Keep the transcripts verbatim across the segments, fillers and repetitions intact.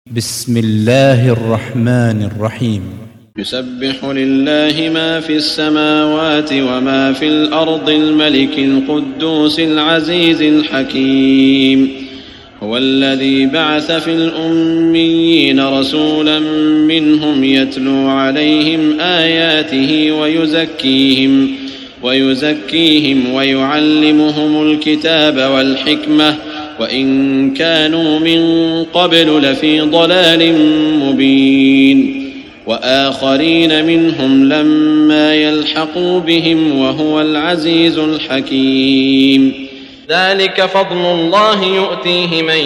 بسم الله الرحمن الرحيم. يسبح لله ما في السماوات وما في الأرض الملك القدوس العزيز الحكيم. هو الذي بعث في الأميين رسولا منهم يتلو عليهم آياته ويزكيهم ويزكيهم ويعلمهم الكتاب والحكمة وإن كانوا من قبل لفي ضلال مبين، وآخرين منهم لما يلحقوا بهم وهو العزيز الحكيم. ذلك فضل الله يؤتيه من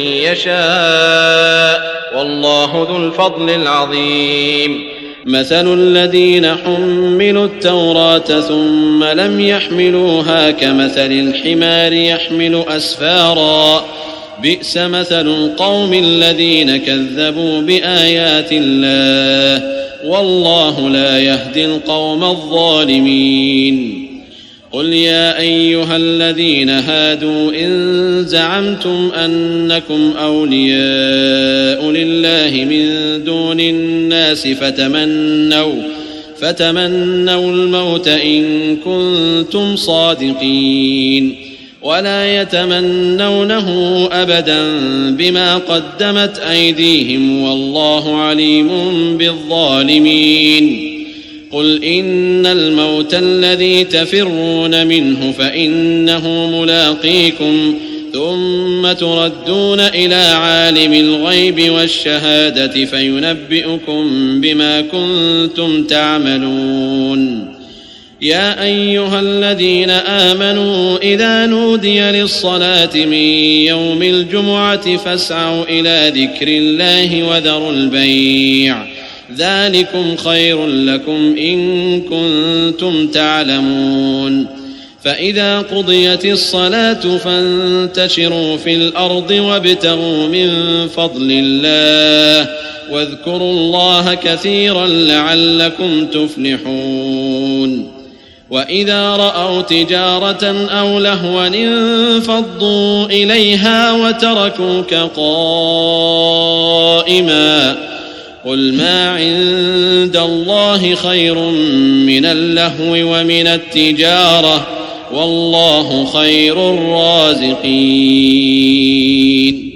يشاء والله ذو الفضل العظيم. مثل الذين حملوا التوراة ثم لم يحملوها كمثل الحمار يحمل أسفارا، بئس مثل القوم الذين كذبوا بآيات الله والله لا يهدي القوم الظالمين. قل يا أيها الذين هادوا إن زعمتم أنكم أولياء لله من دون الناس فتمنوا فتمنوا الموت إن كنتم صادقين ولا يتمنونه أبدا بما قدمت أيديهم والله عليم بالظالمين. قل إن الموت الذي تفرون منه فإنه ملاقيكم ثم تردون إلى عالم الغيب والشهادة فينبئكم بما كنتم تعملون. يا أيها الذين آمنوا إذا نودي للصلاة من يوم الجمعة فاسعوا إلى ذكر الله وذروا البيع، ذلكم خير لكم إن كنتم تعلمون. فإذا قضيت الصلاة فانتشروا في الأرض وابتغوا من فضل الله واذكروا الله كثيرا لعلكم تفلحون. وإذا رأوا تجارة أو لهوا انفضوا إليها وتركوك قائما. قل ما عند الله خير من اللهو ومن التجارة والله خير الرازقين.